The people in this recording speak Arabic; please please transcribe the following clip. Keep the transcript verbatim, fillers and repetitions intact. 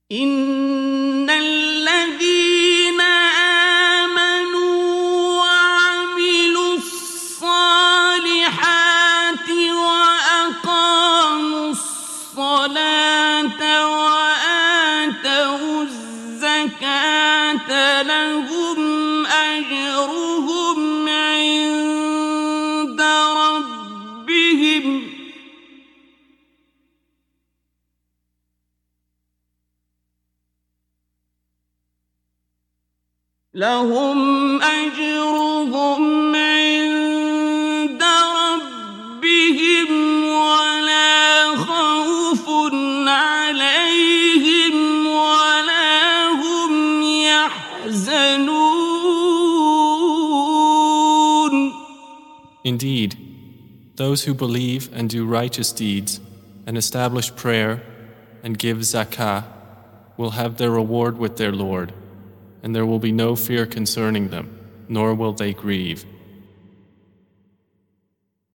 إن الذين آمنوا وعملوا الصالحات وأقاموا الصلاة وآتوا الزكاة لهم أجرهم عند ربهم لهم أجرهم عند ربهم ولا خوف عليهم ولا هم يحزنون. Indeed, those who believe and do righteous deeds and establish prayer and give zakah will have their reward with their Lord, and there will be no fear concerning them, nor will they grieve.